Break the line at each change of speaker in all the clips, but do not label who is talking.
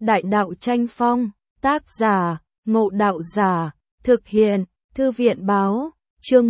Đại đạo tranh phong, tác giả, Ngộ Đạo Giả, thực hiện, Thư viện báo, chương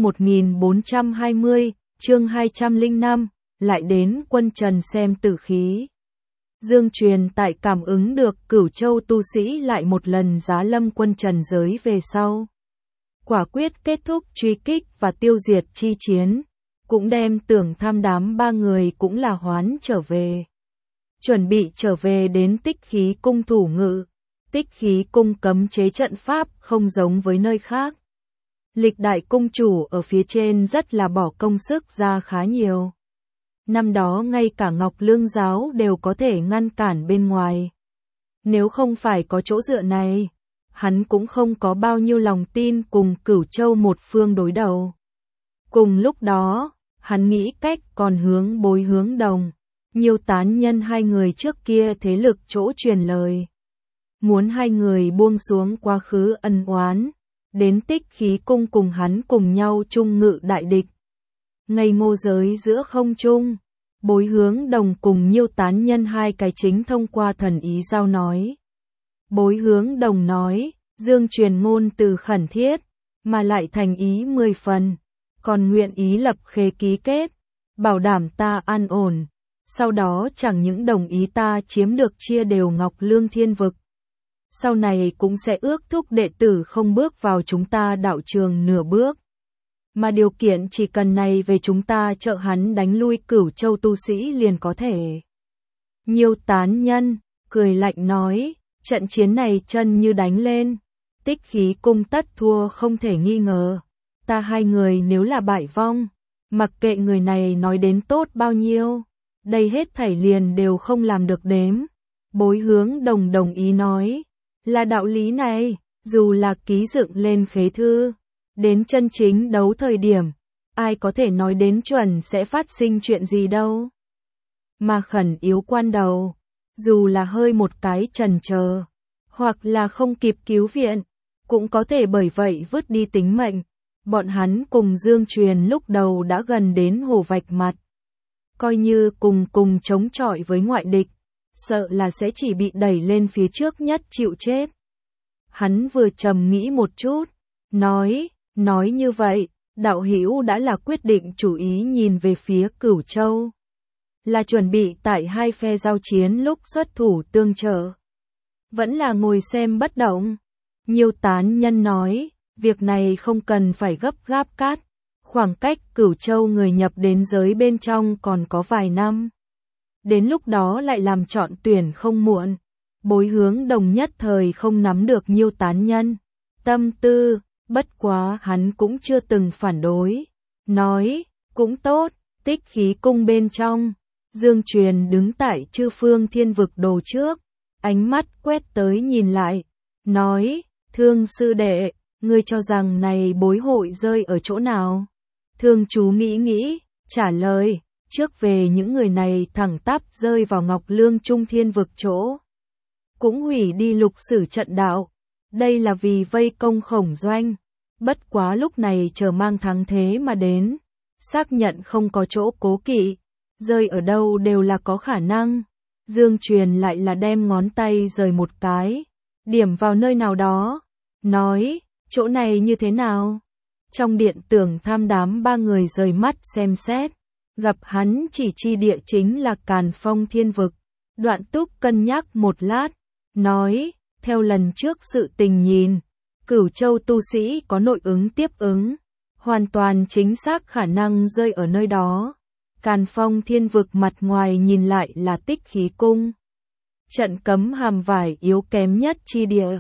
1420, chương 205, lại đến quân Trần xem tử khí. Dương Truyền tại cảm ứng được Cửu Châu tu sĩ lại một lần giá lâm quân Trần giới về sau. Quả quyết kết thúc truy kích và tiêu diệt chi chiến, cũng đem Tưởng Tham đám ba người cũng là hoán trở về. Chuẩn bị trở về đến Tích Khí Cung thủ ngự. Tích Khí Cung cấm chế trận pháp không giống với nơi khác. Lịch đại cung chủ ở phía trên rất là bỏ công sức ra khá nhiều. Năm đó ngay cả Ngọc Lương giáo đều có thể ngăn cản bên ngoài. Nếu không phải có chỗ dựa này, hắn cũng không có bao nhiêu lòng tin cùng Cửu Châu một phương đối đầu. Cùng lúc đó, hắn nghĩ cách còn hướng Bối Hướng Đồng, Nhiêu Tán Nhân hai người trước kia thế lực chỗ truyền lời. Muốn hai người buông xuống quá khứ ân oán, đến Tích Khí Cung cùng hắn cùng nhau chung ngự đại địch. Ngây ngô giới giữa không trung, Bối Hướng Đồng cùng Nhiêu Tán Nhân hai cái chính thông qua thần ý giao nói. Bối Hướng Đồng nói, Dương Truyền ngôn từ khẩn thiết, mà lại thành ý 10 phần, còn nguyện ý lập khế ký kết, bảo đảm ta an ổn. Sau đó chẳng những đồng ý ta chiếm được chia đều Ngọc Lương Thiên Vực. Sau này cũng sẽ ước thúc đệ tử không bước vào chúng ta đạo trường nửa bước. Mà điều kiện chỉ cần này về chúng ta trợ hắn đánh lui Cửu Châu tu sĩ liền có thể. Nhiêu Tán Nhân, cười lạnh nói, trận chiến này chân như đánh lên. Tích Khí Cung tất thua không thể nghi ngờ. Ta hai người nếu là bại vong, mặc kệ người này nói đến tốt bao nhiêu, đây hết thảy liền đều không làm được đếm. Bối Hướng Đồng đồng ý nói, là đạo lý này, dù là ký dựng lên khế thư, đến chân chính đấu thời điểm, ai có thể nói đến chuẩn sẽ phát sinh chuyện gì đâu. Mà khẩn yếu quan đầu, dù là hơi một cái chần chờ, hoặc là không kịp cứu viện, cũng có thể bởi vậy vứt đi tính mệnh. Bọn hắn cùng Dương Truyền lúc đầu đã gần đến hồ vạch mặt. Coi như cùng chống chọi với ngoại địch, sợ là sẽ chỉ bị đẩy lên phía trước nhất chịu chết. Hắn vừa trầm nghĩ một chút, nói như vậy, đạo hữu đã là quyết định chủ ý nhìn về phía Cửu Châu. Là chuẩn bị tại hai phe giao chiến lúc xuất thủ tương trợ. Vẫn là ngồi xem bất động. Nhiêu Tán Nhân nói, việc này không cần phải gấp gáp cát. Khoảng cách Cửu Châu người nhập đến giới bên trong còn có vài năm. Đến lúc đó lại làm chọn tuyển không muộn. Bối Hướng Đồng nhất thời không nắm được Nhiêu Tán Nhân tâm tư, bất quá hắn cũng chưa từng phản đối. Nói, cũng tốt, Tích Khí Cung bên trong. Dương Truyền đứng tại Chư Phương Thiên Vực đồ trước, ánh mắt quét tới nhìn lại, nói, Thương sư đệ, ngươi cho rằng này bối hội rơi ở chỗ nào? Thương chú nghĩ, trả lời, trước về những người này thẳng tắp rơi vào Ngọc Lương Trung Thiên Vực chỗ. Cũng hủy đi Lục Sử trận đạo, đây là vì vây công Khổng Doanh. Bất quá lúc này chờ mang thắng thế mà đến, xác nhận không có chỗ cố kỵ, rơi ở đâu đều là có khả năng. Dương Truyền lại là đem ngón tay rời một cái, điểm vào nơi nào đó, nói, chỗ này như thế nào? Trong điện Tưởng Tham đám ba người rời mắt xem xét, gặp hắn chỉ chi địa chính là Càn Phong Thiên Vực. Đoạn Túc cân nhắc một lát, nói, theo lần trước sự tình nhìn, Cửu Châu tu sĩ có nội ứng tiếp ứng, hoàn toàn chính xác khả năng rơi ở nơi đó. Càn Phong Thiên Vực mặt ngoài nhìn lại là Tích Khí Cung. Trận cấm hàm vải yếu kém nhất chi địa,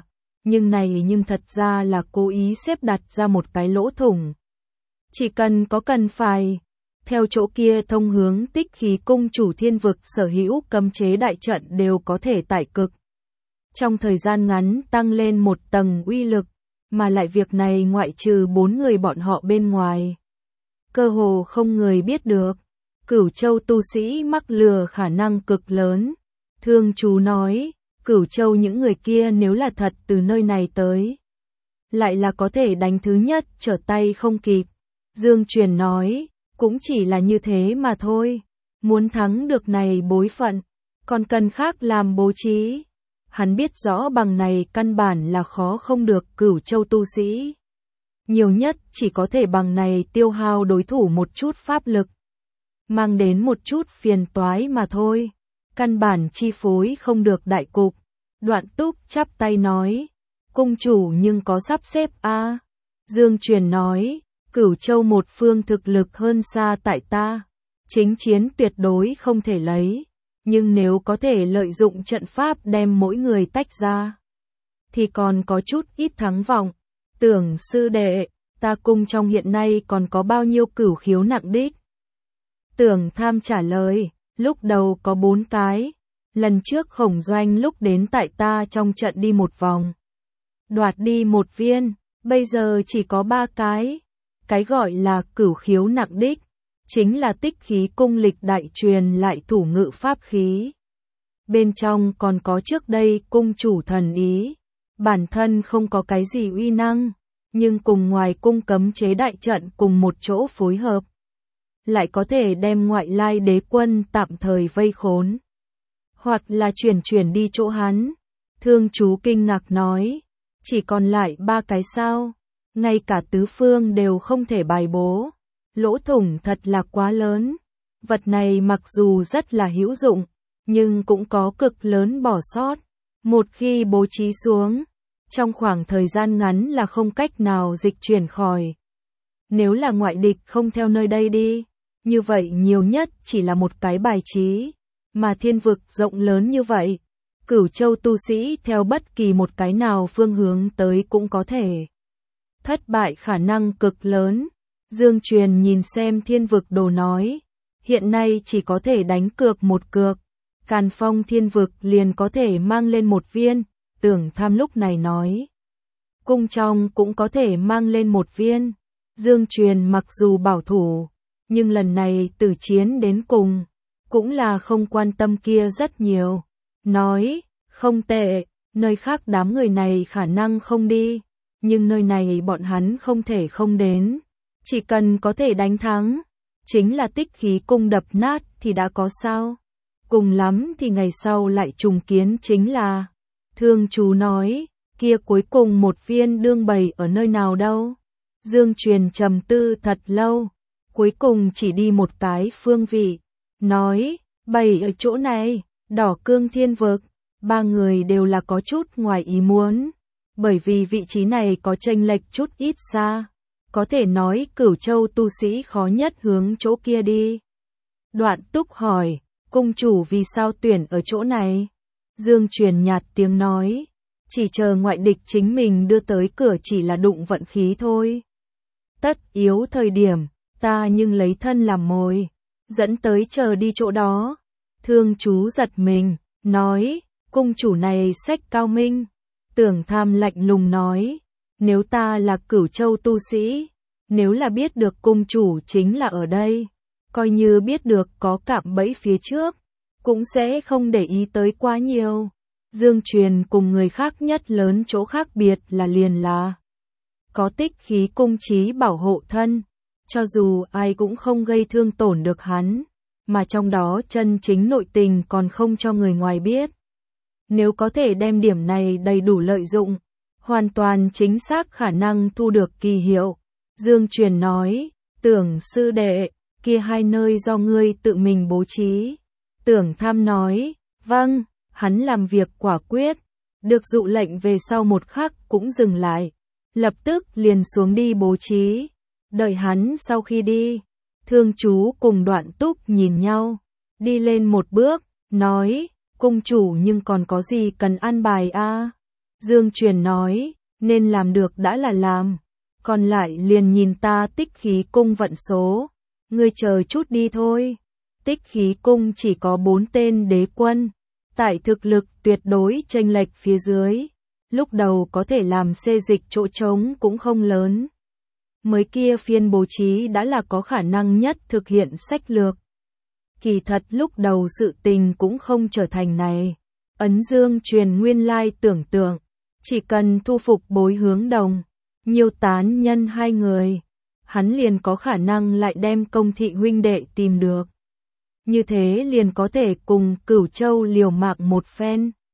nhưng thật ra là cố ý xếp đặt ra một cái lỗ thủng. Chỉ cần phải, theo chỗ kia thông hướng Tích Khí Cung chủ Thiên Vực sở hữu cấm chế đại trận đều có thể tải cực. Trong thời gian ngắn tăng lên một tầng uy lực, mà lại việc này ngoại trừ 4 người bọn họ bên ngoài. Cơ hồ không người biết được. Cửu Châu tu sĩ mắc lừa khả năng cực lớn. Thương chú nói, Cửu Châu những người kia nếu là thật từ nơi này tới, lại là có thể đánh thứ nhất trở tay không kịp. Dương Truyền nói, cũng chỉ là như thế mà thôi. Muốn thắng được này bối phận, còn cần khác làm bố trí. Hắn biết rõ bằng này căn bản là khó không được Cửu Châu tu sĩ. Nhiều nhất chỉ có thể bằng này tiêu hao đối thủ một chút pháp lực. Mang đến một chút phiền toái mà thôi. Căn bản chi phối không được đại cục. Đoạn Túc chắp tay nói. Cung chủ nhưng có sắp xếp a? Dương Truyền nói. Cửu Châu một phương thực lực hơn xa tại ta. Chính chiến tuyệt đối không thể lấy. Nhưng nếu có thể lợi dụng trận pháp đem mỗi người tách ra, thì còn có chút ít thắng vọng. Tưởng sư đệ, ta cung trong hiện nay còn có bao nhiêu cửu khiếu nặng đích? Tưởng Tham trả lời, lúc đầu có 4 cái. Lần trước Khổng Doanh lúc đến tại ta trong trận đi một vòng, đoạt đi 1 viên, bây giờ chỉ có 3 cái. Cái gọi là cửu khiếu nặng đích chính là Tích Khí cung lịch đại truyền lại thủ ngự pháp khí. Bên trong còn có trước đây cung chủ thần ý, bản thân không có cái gì uy năng, nhưng cùng ngoài cung cấm chế đại trận cùng một chỗ phối hợp, lại có thể đem ngoại lai đế quân tạm thời vây khốn, hoặc là chuyển đi chỗ hắn. Thương chú kinh ngạc nói, chỉ còn lại 3 cái sao, ngay cả tứ phương đều không thể bài bố. Lỗ thủng thật là quá lớn. Vật này mặc dù rất là hữu dụng, nhưng cũng có cực lớn bỏ sót. Một khi bố trí xuống, trong khoảng thời gian ngắn là không cách nào dịch chuyển khỏi. Nếu là ngoại địch không theo nơi đây đi, như vậy nhiều nhất chỉ là một cái bài trí. Mà thiên vực rộng lớn như vậy, Cửu Châu tu sĩ theo bất kỳ một cái nào phương hướng tới cũng có thể thất bại khả năng cực lớn. Dương Truyền nhìn xem thiên vực đồ nói, hiện nay chỉ có thể đánh cược một cược, Càn Phong thiên vực liền có thể mang lên 1 viên. Tưởng Tham lúc này nói, cung trong cũng có thể mang lên 1 viên. Dương Truyền mặc dù bảo thủ, nhưng lần này tử chiến đến cùng, cũng là không quan tâm kia rất nhiều. Nói, không tệ, nơi khác đám người này khả năng không đi, nhưng nơi này bọn hắn không thể không đến. Chỉ cần có thể đánh thắng, chính là Tích Khí cung đập nát thì đã có sao. Cùng lắm thì ngày sau lại trùng kiến chính là. Thương chú nói, kia cuối cùng 1 viên đương bày ở nơi nào đâu. Dương Truyền trầm tư thật lâu, cuối cùng chỉ đi một cái phương vị. Nói, bày ở chỗ này, Đỏ Cương thiên vực. 3 người đều là có chút ngoài ý muốn, bởi vì vị trí này có chênh lệch chút ít xa. Có thể nói Cửu Châu tu sĩ khó nhất hướng chỗ kia đi. Đoạn Túc hỏi, cung chủ vì sao tuyển ở chỗ này? Dương Truyền nhạt tiếng nói, chỉ chờ ngoại địch chính mình đưa tới cửa chỉ là đụng vận khí thôi. Tất yếu thời điểm, ta nhưng lấy thân làm mồi, dẫn tới chờ đi chỗ đó. Thương chú giật mình, nói, cung chủ này sách cao minh. Tưởng Tham lạnh lùng nói, nếu ta là Cửu Châu tu sĩ, nếu là biết được cung chủ chính là ở đây, coi như biết được có cạm bẫy phía trước, cũng sẽ không để ý tới quá nhiều. Dương Truyền cùng người khác nhất lớn chỗ khác biệt là liền là có Tích Khí cung trí bảo hộ thân, cho dù ai cũng không gây thương tổn được hắn, mà trong đó chân chính nội tình còn không cho người ngoài biết. Nếu có thể đem điểm này đầy đủ lợi dụng, hoàn toàn chính xác khả năng thu được kỳ hiệu. Dương Truyền nói, Tưởng sư đệ, kia 2 nơi do ngươi tự mình bố trí. Tưởng Tham nói, vâng, hắn làm việc quả quyết, được dụ lệnh về sau một khắc cũng dừng lại, lập tức liền xuống đi bố trí. Đợi hắn sau khi đi, Thương chú cùng Đoạn Túc nhìn nhau, đi lên một bước, nói, cung chủ nhưng còn có gì cần an bài a? Dương Truyền nói, nên làm được đã là làm, còn lại liền nhìn ta Tích Khí cung vận số, ngươi chờ chút đi thôi. Tích Khí cung chỉ có 4 tên đế quân, tại thực lực tuyệt đối chênh lệch phía dưới, lúc đầu có thể làm xê dịch chỗ trống cũng không lớn. Mới kia phiên bố trí đã là có khả năng nhất thực hiện sách lược. Kỳ thật lúc đầu sự tình cũng không trở thành này. Ấn Dương Truyền nguyên lai tưởng tượng, chỉ cần thu phục Bối Hướng Đồng, Nhiêu Tán Nhân 2 người, hắn liền có khả năng lại đem Công Thị huynh đệ tìm được. Như thế liền có thể cùng Cửu Châu liều mạng một phen.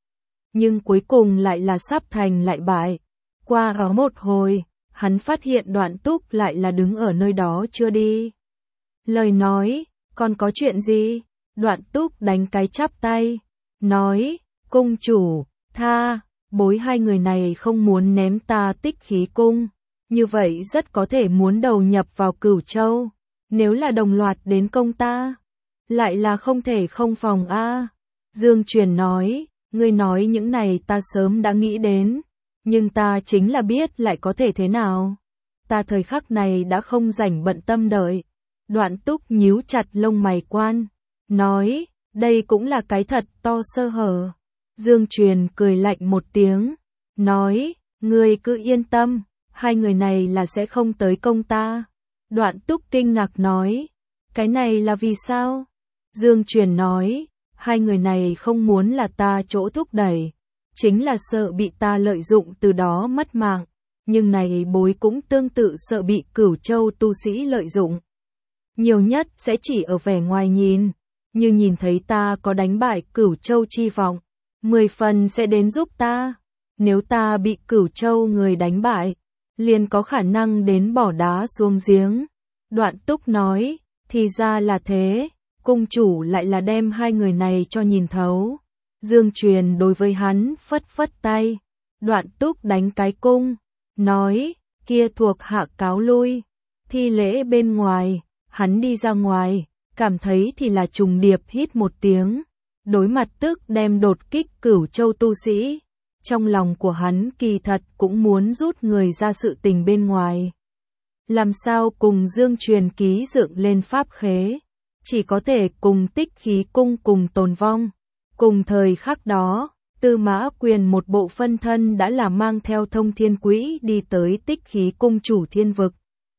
nhưng cuối cùng lại là sắp thành lại bại. Qua đó một hồi, hắn phát hiện Đoạn Túc lại là đứng ở nơi đó chưa đi. Lời nói, còn có chuyện gì? Đoạn Túc đánh cái chắp tay, nói, cung chủ, tha, bối hai người này không muốn ném ta Tích Khí Cung, như vậy rất có thể muốn đầu nhập vào Cửu Châu, nếu là đồng loạt đến công ta, lại là không thể không phòng a. Dương Truyền nói, ngươi nói những này ta sớm đã nghĩ đến, nhưng ta chính là biết lại có thể thế nào. Ta thời khắc này đã không rảnh bận tâm đợi. Đoạn Túc nhíu chặt lông mày quan, nói, đây cũng là cái thật to sơ hở. Dương Truyền cười lạnh một tiếng, nói, ngươi cứ yên tâm, hai người này là sẽ không tới công ta. Đoạn Túc kinh ngạc nói, cái này là vì sao? Dương Truyền nói, hai người này không muốn là ta chỗ thúc đẩy, chính là sợ bị ta lợi dụng từ đó mất mạng, nhưng này bối cũng tương tự sợ bị Cửu Châu tu sĩ lợi dụng. Nhiều nhất sẽ chỉ ở vẻ ngoài nhìn, như nhìn thấy ta có đánh bại Cửu Châu chi vọng, 10 phần sẽ đến giúp ta. Nếu ta bị Cửu Châu người đánh bại, liền có khả năng đến bỏ đá xuống giếng. Đoạn Túc nói, thì ra là thế, cung chủ lại là đem hai người này cho nhìn thấu. Dương Truyền đối với hắn phất phất tay, Đoạn Túc đánh cái cung, nói, kia thuộc hạ cáo lui. Thi lễ bên ngoài, hắn đi ra ngoài, cảm thấy thì là trùng điệp hít một tiếng, đối mặt tức đem đột kích Cửu Châu tu sĩ. Trong lòng của hắn kỳ thật cũng muốn rút người ra sự tình bên ngoài. Làm sao cùng Dương Truyền ký dựng lên pháp khế, chỉ có thể cùng Tích Khí Cung cùng tồn vong. Cùng thời khắc đó, Tư Mã Quyền một bộ phân thân đã là mang theo Thông Thiên Quỹ đi tới Tích Khí Cung chủ thiên vực.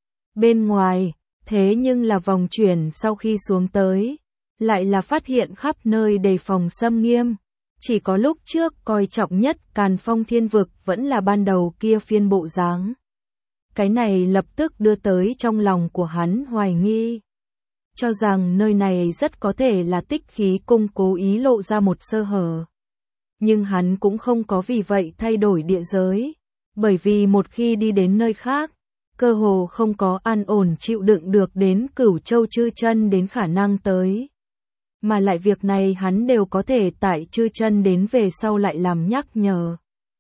Bên ngoài, thế nhưng là vòng chuyển sau khi xuống tới, lại là phát hiện khắp nơi đề phòng xâm nghiêm. Chỉ có lúc trước coi trọng nhất Càn Phong thiên vực vẫn là ban đầu kia phiên bộ dáng. Cái này lập tức đưa tới trong lòng của hắn hoài nghi, cho rằng nơi này rất có thể là Tích Khí Cung cố ý lộ ra một sơ hở. Nhưng hắn cũng không có vì vậy thay đổi địa giới, bởi vì một khi đi đến nơi khác, cơ hồ không có an ổn chịu đựng được đến Cửu Châu chư chân đến khả năng tới. Mà lại việc này hắn đều có thể tại chư chân đến về sau lại làm nhắc nhở.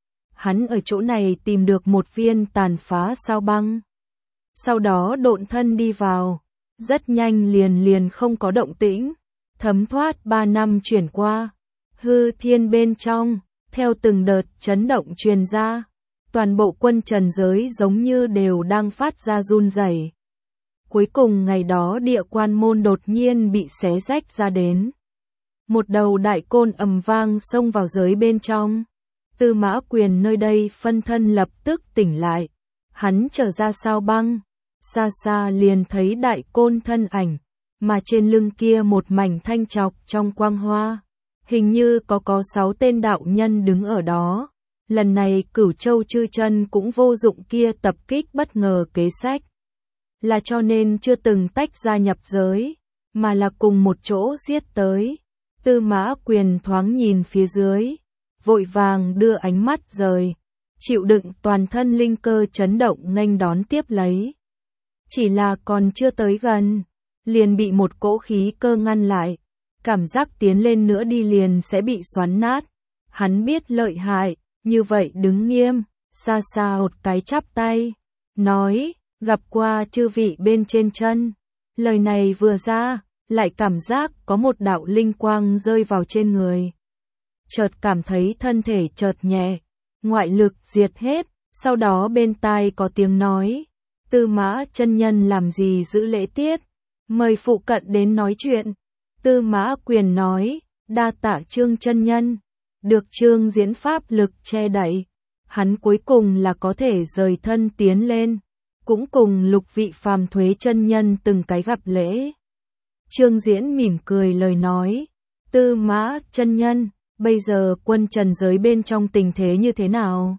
Hắn ở chỗ này tìm được một viên tàn phá sao băng. Sau đó độn thân đi vào, rất nhanh liền không có động tĩnh. Thấm thoát 3 năm chuyển qua, hư thiên bên trong, theo từng đợt chấn động truyền ra, toàn bộ quân trần giới giống như đều đang phát ra run rẩy. Cuối cùng ngày đó địa quan môn đột nhiên bị xé rách ra đến. Một đầu đại côn ầm vang xông vào giới bên trong. Tư Mã Quyền nơi đây phân thân lập tức tỉnh lại. Hắn trở ra sao băng. Xa xa liền thấy đại côn thân ảnh. Mà trên lưng kia một mảnh thanh trọc trong quang hoa. Hình như có 6 tên đạo nhân đứng ở đó. Lần này Cửu Châu chư chân cũng vô dụng kia tập kích bất ngờ kế sách. Là cho nên chưa từng tách ra nhập giới, mà là cùng một chỗ giết tới. Tư Mã Quyền thoáng nhìn phía dưới, vội vàng đưa ánh mắt rời, chịu đựng toàn thân linh cơ chấn động nghênh đón tiếp lấy. Chỉ là còn chưa tới gần, liền bị một cỗ khí cơ ngăn lại, cảm giác tiến lên nữa đi liền sẽ bị xoắn nát. Hắn biết lợi hại, như vậy đứng nghiêm, xa xa một cái chắp tay, nói, gặp qua chư vị bên trên chân. Lời này vừa ra, lại cảm giác có một đạo linh quang rơi vào trên người. Chợt cảm thấy thân thể chợt nhẹ, ngoại lực diệt hết, sau đó bên tai có tiếng nói, Tư Mã chân nhân làm gì giữ lễ tiết, mời phụ cận đến nói chuyện. Tư Mã Quyền nói, đa tạ Trương chân nhân, được Trương diễn pháp lực che đậy, hắn cuối cùng là có thể rời thân tiến lên, cũng cùng Lục vị phàm thuế chân nhân từng cái gặp lễ. Trương Diễn mỉm cười lời nói, Tư Mã chân nhân, bây giờ quân trần giới bên trong tình thế như thế nào?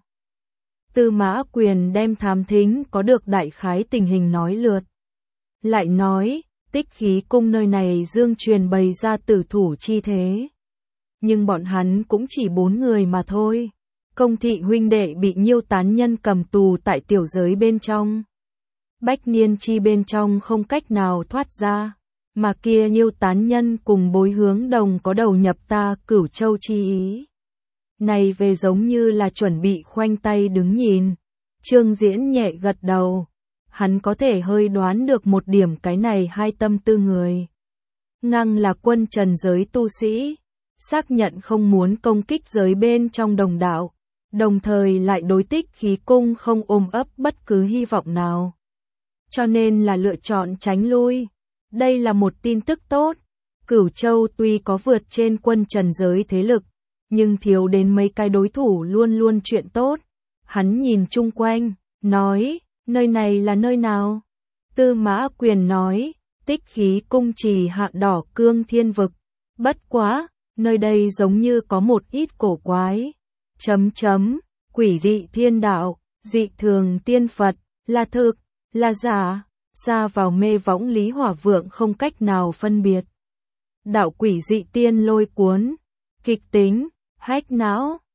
Tư Mã Quyền đem thám thính có được đại khái tình hình nói lượt. Lại nói, Tích Khí Cung nơi này Dương Truyền bày ra tử thủ chi thế. nhưng bọn hắn cũng chỉ 4 người mà thôi. Công thị huynh đệ bị Nhiêu tán nhân cầm tù tại tiểu giới bên trong. Bách niên chi bên trong không cách nào thoát ra, mà kia Nhiêu tán nhân cùng Bối Hướng Đồng có đầu nhập ta Cửu Châu chi ý. Này về giống như là chuẩn bị khoanh tay đứng nhìn. Trương Diễn nhẹ gật đầu, hắn có thể hơi đoán được một điểm cái này hai tâm tư người. Ngang là quân trần giới tu sĩ, xác nhận không muốn công kích giới bên trong đồng đạo, đồng thời lại đối Tích Khí Cung không ôm ấp bất cứ hy vọng nào. Cho nên là lựa chọn tránh lui. Đây là một tin tức tốt. Cửu Châu tuy có vượt trên quân trần giới thế lực, nhưng thiếu đến mấy cái đối thủ luôn luôn chuyện tốt. Hắn nhìn chung quanh, nói, nơi này là nơi nào? Tư Mã Quyền nói, Tích Khí Cung trì hạ đỏ cương thiên vực. Bất quá, nơi đây giống như có một ít cổ quái. Quỷ dị thiên đạo, dị thường tiên Phật, là thực, là giả, xa vào mê võng Lý Hỏa Vượng không cách nào phân biệt. Đạo quỷ dị tiên lôi cuốn, kịch tính, hách não,